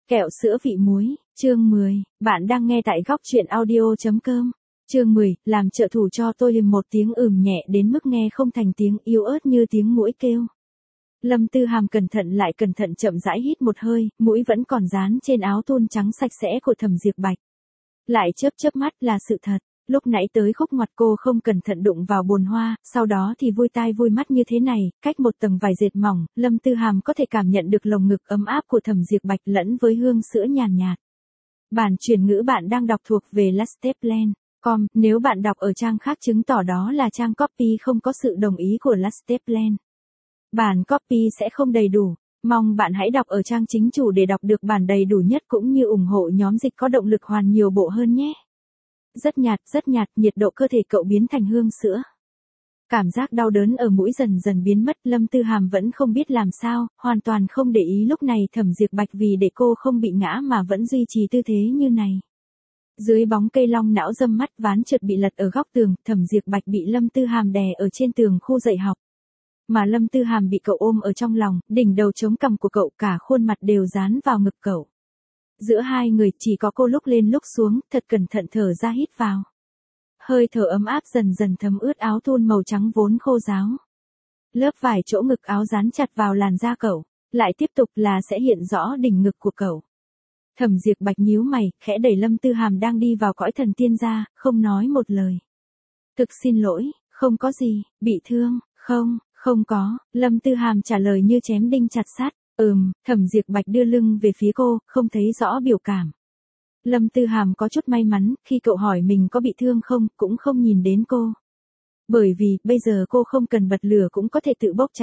Kẹo sữa vị muối, chương 10, bạn đang nghe tại góc truyện audio.com. Chương 10, làm trợ thủ cho tôi một tiếng nhẹ đến mức nghe không thành tiếng yếu ớt như tiếng muỗi kêu. Lâm Tư Hàm cẩn thận chậm rãi hít một hơi, mũi vẫn còn dán trên áo thun trắng sạch sẽ của Thẩm Diệp Bạch. Lại chớp mắt là sự thật, lúc nãy tới khúc ngoặt cô không cẩn thận đụng vào bồn hoa, sau đó thì vui tai vui mắt như thế này, cách một tầng vải dệt mỏng, Lâm Tư Hàm có thể cảm nhận được lồng ngực ấm áp của Thẩm Diệp Bạch lẫn với hương sữa nhàn nhạt. Bản chuyển ngữ bạn đang đọc thuộc về Lasteplan.com, nếu bạn đọc ở trang khác chứng tỏ đó là trang copy không có sự đồng ý của Lasteplan. Bản copy sẽ không đầy đủ, mong bạn hãy đọc ở trang chính chủ để đọc được bản đầy đủ nhất cũng như ủng hộ nhóm dịch có động lực hoàn nhiều bộ hơn nhé. Rất nhạt, nhiệt độ cơ thể cậu biến thành hương sữa. Cảm giác đau đớn ở mũi dần biến mất, Lâm Tư Hàm vẫn không biết làm sao, hoàn toàn không để ý lúc này Thẩm Diệp Bạch vì để cô không bị ngã mà vẫn duy trì tư thế như này. Dưới bóng cây long não râm mắt ván trượt bị lật ở góc tường, Thẩm Diệp Bạch bị Lâm Tư Hàm đè ở trên tường khu dạy học. Mà Lâm Tư Hàm bị cậu ôm ở trong lòng, đỉnh đầu chống cằm của cậu, cả khuôn mặt đều dán vào ngực cậu. Giữa hai người chỉ có cô lúc lên lúc xuống, thật cẩn thận thở ra hít vào. Hơi thở ấm áp dần thấm ướt áo thun màu trắng vốn khô ráo. Lớp vải chỗ ngực áo dán chặt vào làn da cậu, lại tiếp tục là sẽ hiện rõ đỉnh ngực của cậu. Thẩm Diệp Bạch nhíu mày, khẽ đẩy Lâm Tư Hàm đang đi vào cõi thần tiên ra, không nói một lời. Thực xin lỗi, không có gì, bị thương, không có, Lâm Tư Hàm trả lời như chém đinh chặt sắt. Thẩm Diệp Bạch đưa lưng về phía cô, không thấy rõ biểu cảm. Lâm Tư Hàm có chút may mắn, khi cậu hỏi mình có bị thương không, cũng không nhìn đến cô. Bởi vì, bây giờ cô không cần bật lửa cũng có thể tự bốc cháy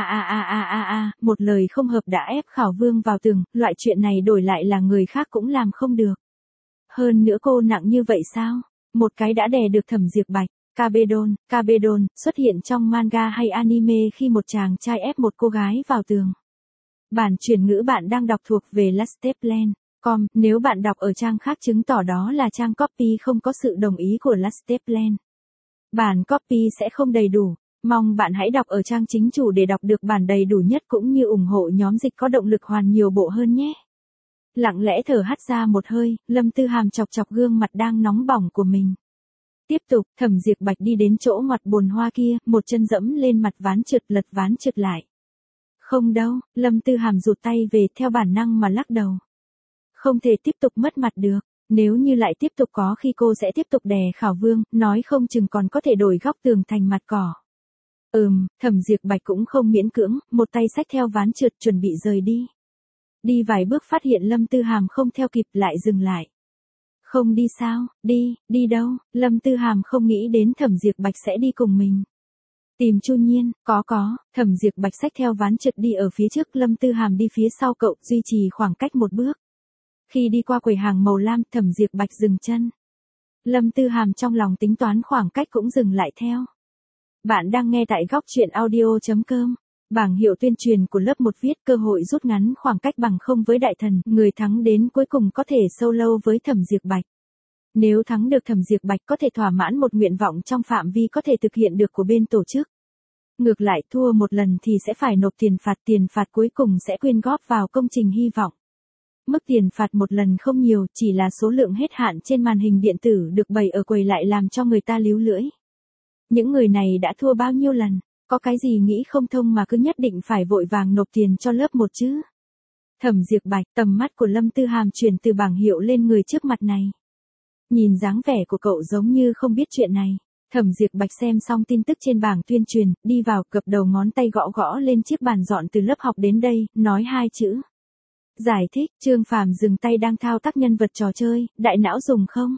một lời không hợp đã ép Khảo Vương vào tường, loại chuyện này đổi lại là người khác cũng làm không được. Hơn nữa cô nặng như vậy sao? Một cái đã đè được Thẩm Diệp Bạch. Kabedon, xuất hiện trong manga hay anime khi một chàng trai ép một cô gái vào tường. Bản chuyển ngữ bạn đang đọc thuộc về Lasteplan.com, nếu bạn đọc ở trang khác chứng tỏ đó là trang copy không có sự đồng ý của Lasteplan. Bản copy sẽ không đầy đủ, mong bạn hãy đọc ở trang chính chủ để đọc được bản đầy đủ nhất cũng như ủng hộ nhóm dịch có động lực hoàn nhiều bộ hơn nhé. Lặng lẽ thở hắt ra một hơi, Lâm Tư Hàm chọc gương mặt đang nóng bỏng của mình. Tiếp tục, Thẩm Diệp Bạch đi đến chỗ ngoặt bồn hoa kia, một chân dẫm lên mặt ván trượt, lật ván trượt lại. Không đâu, Lâm Tư Hàm rụt tay về theo bản năng mà lắc đầu. Không thể tiếp tục mất mặt được, nếu như lại tiếp tục có khi cô sẽ tiếp tục đè Khảo Vương, nói không chừng còn có thể đổi góc tường thành mặt cỏ. Thẩm Diệp Bạch cũng không miễn cưỡng, một tay xách theo ván trượt chuẩn bị rời đi. Đi vài bước phát hiện Lâm Tư Hàm không theo kịp lại dừng lại. Không đi sao, đi đâu, Lâm Tư Hàm không nghĩ đến Thẩm Diệp Bạch sẽ đi cùng mình. Tìm Chu Nhiên, có, Thẩm Diệp Bạch xách theo ván trượt đi ở phía trước, Lâm Tư Hàm đi phía sau cậu, duy trì khoảng cách một bước. Khi đi qua quầy hàng màu lam, Thẩm Diệp Bạch dừng chân. Lâm Tư Hàm trong lòng tính toán khoảng cách cũng dừng lại theo. Bạn đang nghe tại góc truyện audio.com. Bảng hiệu tuyên truyền của lớp 1 viết cơ hội rút ngắn khoảng cách bằng không với đại thần, người thắng đến cuối cùng có thể solo với Thẩm Diệp Bạch. Nếu thắng được Thẩm Diệp Bạch có thể thỏa mãn một nguyện vọng trong phạm vi có thể thực hiện được của bên tổ chức. Ngược lại thua một lần thì sẽ phải nộp tiền phạt cuối cùng sẽ quyên góp vào công trình hy vọng. Mức tiền phạt một lần không nhiều, chỉ là số lượng hết hạn trên màn hình điện tử được bày ở quầy lại làm cho người ta líu lưỡi. Những người này đã thua bao nhiêu lần, có cái gì nghĩ không thông mà cứ nhất định phải vội vàng nộp tiền cho lớp 1 chứ. Thẩm Diệp Bạch, tầm mắt của Lâm Tư Hàm chuyển từ bảng hiệu lên người trước mặt này. Nhìn dáng vẻ của cậu giống như không biết chuyện này. Thẩm Diệp Bạch xem xong tin tức trên bảng tuyên truyền, đi vào, gập đầu ngón tay gõ lên chiếc bàn dọn từ lớp học đến đây, nói 2 chữ. Giải thích, Trương Phàm dừng tay đang thao tác nhân vật trò chơi, đại não dùng không?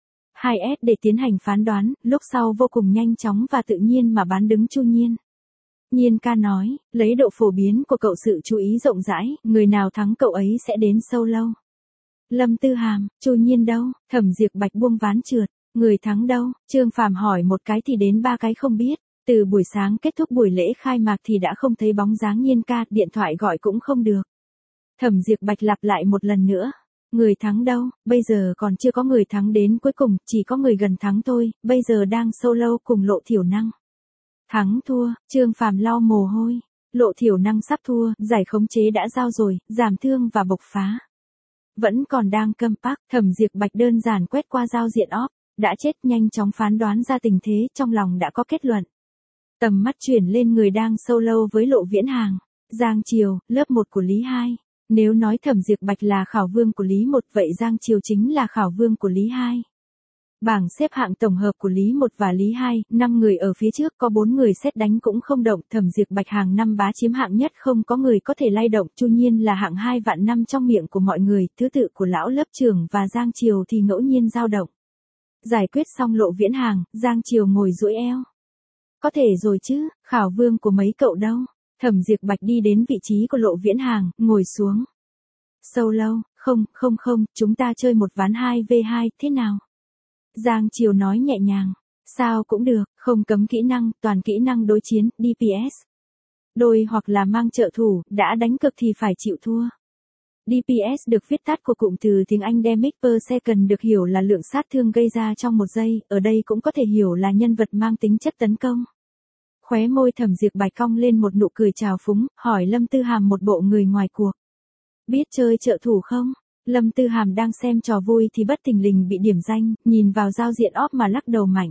2S để tiến hành phán đoán, lúc sau vô cùng nhanh chóng và tự nhiên mà bán đứng Chu Nhiên. Nhiên ca nói, lấy độ phổ biến của cậu sự chú ý rộng rãi, người nào thắng cậu ấy sẽ đến solo. Lâm Tư Hàm, Chu Nhiên đâu? Thẩm Diệp Bạch buông ván trượt, người thắng đâu? Trương Phàm hỏi một cái thì đến 3 cái không biết. Từ buổi sáng kết thúc buổi lễ khai mạc thì đã không thấy bóng dáng Nhiên ca, điện thoại gọi cũng không được. Thẩm Diệp Bạch lặp lại một lần nữa. Người thắng đâu, bây giờ còn chưa có người thắng đến cuối cùng, chỉ có người gần thắng thôi, bây giờ đang solo cùng Lộ Thiểu Năng. Thắng thua, Trương Phàm lau mồ hôi. Lộ Thiểu Năng sắp thua, giải khống chế đã giao rồi, giảm thương và bộc phá. Vẫn còn đang câm park, Thẩm Diệp Bạch đơn giản quét qua giao diện OP, đã chết, nhanh chóng phán đoán ra tình thế, trong lòng đã có kết luận. Tầm mắt chuyển lên người đang solo với Lộ Viễn Hàng. Giang Triều, lớp 1 của Lý 2. Nếu nói Thẩm Diệp Bạch là khảo vương của Lý 1, vậy Giang Triều chính là khảo vương của Lý 2. Bảng xếp hạng tổng hợp của Lý 1 và Lý 2, 5 người ở phía trước có 4 người sét đánh cũng không động, Thẩm Diệp Bạch hàng năm bá chiếm hạng nhất, không có người có thể lay động, Chu Nhiên là hạng 2 vạn năm trong miệng của mọi người, thứ tự của lão lớp trưởng và Giang Triều thì ngẫu nhiên dao động. Giải quyết xong Lộ Viễn Hàng, Giang Triều ngồi duỗi eo. Có thể rồi chứ, khảo vương của mấy cậu đâu? Thẩm Diệp Bạch đi đến vị trí của Lộ Viễn Hàng, ngồi xuống. Solo, không, chúng ta chơi một ván 2v2, thế nào? Giang Triều nói nhẹ nhàng. Sao cũng được, không cấm kỹ năng, toàn kỹ năng đối chiến, DPS. Đôi hoặc là mang trợ thủ, đã đánh cực thì phải chịu thua. DPS được viết tắt của cụm từ tiếng Anh Damage per Second, được hiểu là lượng sát thương gây ra trong một giây, ở đây cũng có thể hiểu là nhân vật mang tính chất tấn công. Khóe môi Thẩm Diệp Bạch cong lên một nụ cười trào phúng, hỏi Lâm Tư Hàm một bộ người ngoài cuộc. Biết chơi trợ thủ không? Lâm Tư Hàm đang xem trò vui thì bất thình lình bị điểm danh, nhìn vào giao diện OP mà lắc đầu mạnh.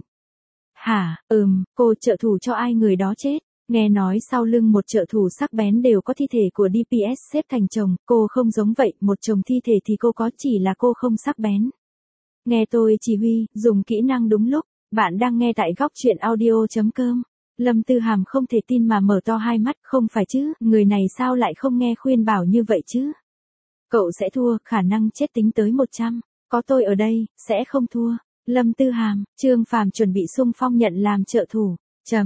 Hả, cô trợ thủ cho ai người đó chết? Nghe nói sau lưng một trợ thủ sắc bén đều có thi thể của DPS xếp thành chồng, cô không giống vậy, một chồng thi thể thì cô có, chỉ là cô không sắc bén. Nghe tôi chỉ huy, dùng kỹ năng đúng lúc, bạn đang nghe tại góc truyện audio.com. Lâm Tư Hàm không thể tin mà mở to hai mắt, không phải chứ, người này sao lại không nghe khuyên bảo như vậy chứ? Cậu sẽ thua, khả năng chết tính tới 100, có tôi ở đây, sẽ không thua. Lâm Tư Hàm, Trương Phàm chuẩn bị xung phong nhận làm trợ thủ.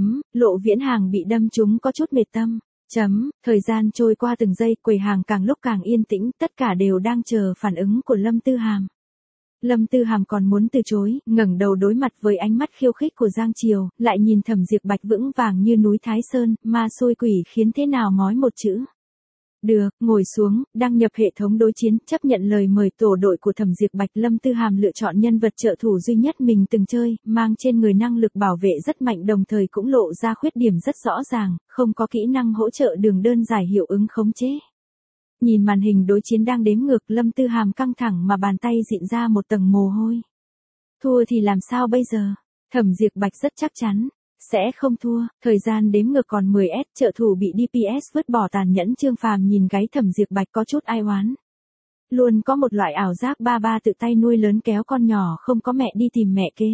Lộ Viễn Hàng bị đâm trúng có chút mệt tâm. Thời gian trôi qua từng giây, quầy hàng càng lúc càng yên tĩnh, tất cả đều đang chờ phản ứng của Lâm Tư Hàm. Lâm Tư Hàm còn muốn từ chối, ngẩng đầu đối mặt với ánh mắt khiêu khích của Giang Triều, lại nhìn Thẩm Diệp Bạch vững vàng như núi Thái Sơn, ma xôi quỷ khiến thế nào mói một chữ. Được, ngồi xuống, đăng nhập hệ thống đối chiến, chấp nhận lời mời tổ đội của Thẩm Diệp Bạch. Lâm Tư Hàm lựa chọn nhân vật trợ thủ duy nhất mình từng chơi, mang trên người năng lực bảo vệ rất mạnh, đồng thời cũng lộ ra khuyết điểm rất rõ ràng, không có kỹ năng hỗ trợ đường đơn giải hiệu ứng khống chế. Nhìn màn hình đối chiến đang đếm ngược, Lâm Tư Hàm căng thẳng mà bàn tay dịn ra một tầng mồ hôi. Thua thì làm sao bây giờ? Thẩm Diệp Bạch rất chắc chắn. Sẽ không thua, thời gian đếm ngược còn 10s, trợ thủ bị DPS vứt bỏ tàn nhẫn. Trương Phàm nhìn gáy Thẩm Diệp Bạch có chút ai oán. Luôn có một loại ảo giác ba ba tự tay nuôi lớn kéo con nhỏ không có mẹ đi tìm mẹ kế.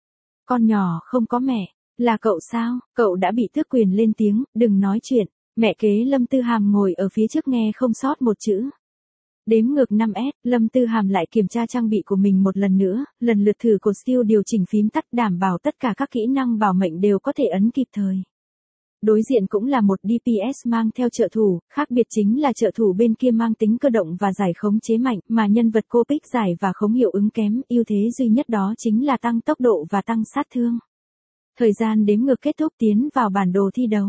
Con nhỏ không có mẹ, là cậu sao? Cậu đã bị tước quyền lên tiếng, đừng nói chuyện. Mẹ kế. Lâm Tư Hàm ngồi ở phía trước nghe không sót một chữ. Đếm ngược 5s, Lâm Tư Hàm lại kiểm tra trang bị của mình một lần nữa, lần lượt thử cột skill, điều chỉnh phím tắt, đảm bảo tất cả các kỹ năng bảo mệnh đều có thể ấn kịp thời. Đối diện cũng là một DPS mang theo trợ thủ, khác biệt chính là trợ thủ bên kia mang tính cơ động và giải khống chế mạnh, mà nhân vật cô pick giải và khống hiệu ứng kém, ưu thế duy nhất đó chính là tăng tốc độ và tăng sát thương. Thời gian đếm ngược kết thúc, tiến vào bản đồ thi đấu.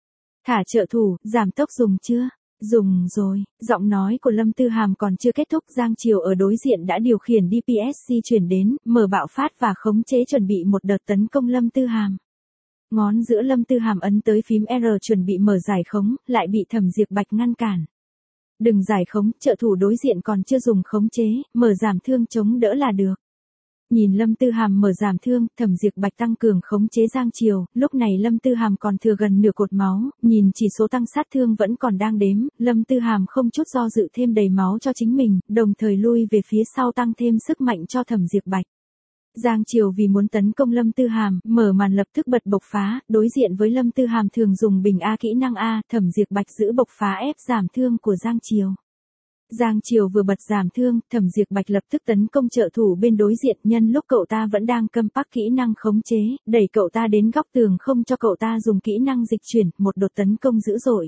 Thả trợ thủ, giảm tốc dùng chưa? Dùng rồi, giọng nói của Lâm Tư Hàm còn chưa kết thúc, Giang Triều ở đối diện đã điều khiển DPS di chuyển đến, mở bạo phát và khống chế chuẩn bị một đợt tấn công Lâm Tư Hàm. Ngón giữa Lâm Tư Hàm ấn tới phím R chuẩn bị mở giải khống, lại bị Thẩm Diệp Bạch ngăn cản. Đừng giải khống, trợ thủ đối diện còn chưa dùng khống chế, mở giảm thương chống đỡ là được. Nhìn Lâm Tư Hàm mở giảm thương, Thẩm Diệp Bạch tăng cường khống chế Giang Triều, lúc này Lâm Tư Hàm còn thừa gần nửa cột máu, nhìn chỉ số tăng sát thương vẫn còn đang đếm, Lâm Tư Hàm không chút do dự thêm đầy máu cho chính mình, đồng thời lui về phía sau tăng thêm sức mạnh cho Thẩm Diệp Bạch. Giang Triều vì muốn tấn công Lâm Tư Hàm, mở màn lập tức bật bộc phá, đối diện với Lâm Tư Hàm thường dùng bình A kỹ năng A, Thẩm Diệp Bạch giữ bộc phá ép giảm thương của Giang Triều. Giang Triều vừa bật giảm thương, Thẩm Diệp Bạch lập tức tấn công trợ thủ bên đối diện, nhân lúc cậu ta vẫn đang câm park kỹ năng khống chế, đẩy cậu ta đến góc tường không cho cậu ta dùng kỹ năng dịch chuyển, một đợt tấn công dữ dội.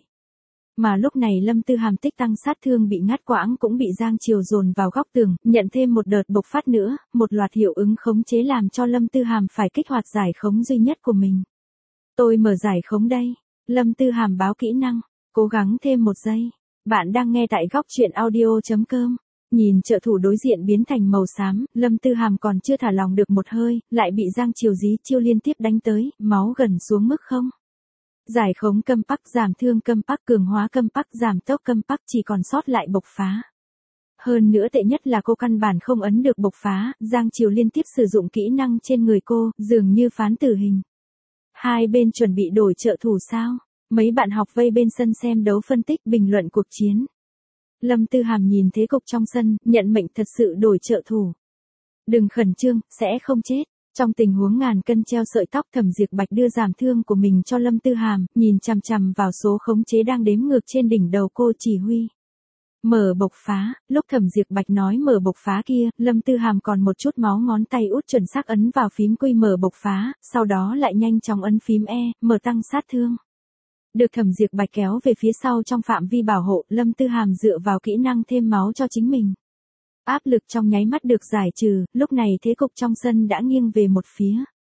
Mà lúc này Lâm Tư Hàm tích tăng sát thương bị ngắt quãng cũng bị Giang Triều dồn vào góc tường, nhận thêm một đợt bộc phát nữa, một loạt hiệu ứng khống chế làm cho Lâm Tư Hàm phải kích hoạt giải khống duy nhất của mình. Tôi mở giải khống đây. Lâm Tư Hàm báo kỹ năng, cố gắng thêm một giây. Bạn đang nghe tại góc truyện audio.com. Nhìn trợ thủ đối diện biến thành màu xám, Lâm Tư Hàm còn chưa thả lòng được một hơi, lại bị Giang Triều dí chiêu liên tiếp đánh tới, máu gần xuống mức không. Giải khống câm park, giảm thương câm park, cường hóa câm park, giảm tốc câm park, chỉ còn sót lại bộc phá. Hơn nữa tệ nhất là cô căn bản không ấn được bộc phá, Giang Triều liên tiếp sử dụng kỹ năng trên người cô, dường như phán tử hình. Hai bên chuẩn bị đổi trợ thủ sao? Mấy bạn học vây bên sân xem đấu phân tích bình luận cuộc chiến. Lâm Tư Hàm nhìn thế cục trong sân, nhận mệnh thật sự đổi trợ thủ. Đừng khẩn trương, sẽ không chết. Trong tình huống ngàn cân treo sợi tóc, Thẩm Diệp Bạch đưa giảm thương của mình cho Lâm Tư Hàm, nhìn chằm chằm vào số khống chế đang đếm ngược trên đỉnh đầu cô chỉ huy. Mở bộc phá, lúc Thẩm Diệp Bạch nói mở bộc phá kia, Lâm Tư Hàm còn một chút máu ngón tay út chuẩn xác ấn vào phím quy mở bộc phá, sau đó lại nhanh chóng ấn phím E, mở tăng sát thương. Được Thẩm Diệp Bạch kéo về phía sau trong phạm vi bảo hộ, Lâm Tư Hàm dựa vào kỹ năng thêm máu cho chính mình. Áp lực trong nháy mắt được giải trừ, lúc này thế cục trong sân đã nghiêng về một phía.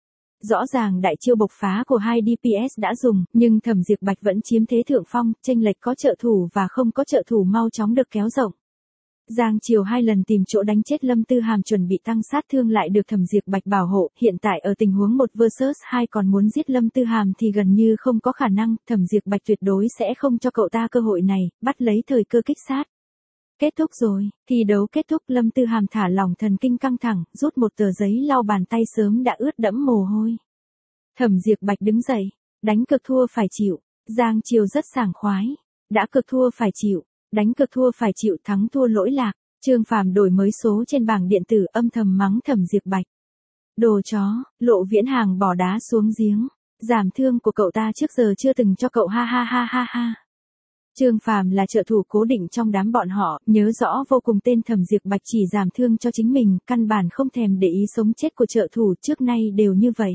Rõ ràng đại chiêu bộc phá của hai DPS đã dùng, nhưng Thẩm Diệp Bạch vẫn chiếm thế thượng phong, chênh lệch có trợ thủ và không có trợ thủ mau chóng được kéo rộng. Giang Triều hai lần tìm chỗ đánh chết Lâm Tư Hàm chuẩn bị tăng sát thương lại được Thẩm Diệp Bạch bảo hộ, hiện tại ở tình huống 1 vs 2 còn muốn giết Lâm Tư Hàm thì gần như không có khả năng, Thẩm Diệp Bạch tuyệt đối sẽ không cho cậu ta cơ hội này, bắt lấy thời cơ kích sát. Kết thúc rồi, thi đấu kết thúc, Lâm Tư Hàm thả lỏng thần kinh căng thẳng, rút một tờ giấy lau bàn tay sớm đã ướt đẫm mồ hôi. Thẩm Diệp Bạch đứng dậy, đánh cược thua phải chịu, Giang Triều rất sảng khoái, đã cược thua phải chịu, đánh cược thua phải chịu, thắng thua lỗi lạc. Trương Phàm đổi mới số trên bảng điện tử, âm thầm mắng Thẩm Diệp Bạch. Đồ chó, Lộ Viễn Hàng bỏ đá xuống giếng, giảm thương của cậu ta trước giờ chưa từng cho cậu, ha ha ha ha ha. Trương Phàm là trợ thủ cố định trong đám bọn họ, nhớ rõ vô cùng tên Thẩm Diệp Bạch chỉ giảm thương cho chính mình, căn bản không thèm để ý sống chết của trợ thủ, trước nay đều như vậy.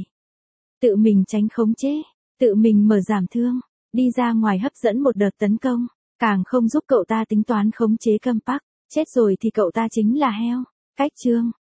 Tự mình tránh khống chế, tự mình mở giảm thương, đi ra ngoài hấp dẫn một đợt tấn công, càng không giúp cậu ta tính toán khống chế Compact, chết rồi thì cậu ta chính là heo. Cách chương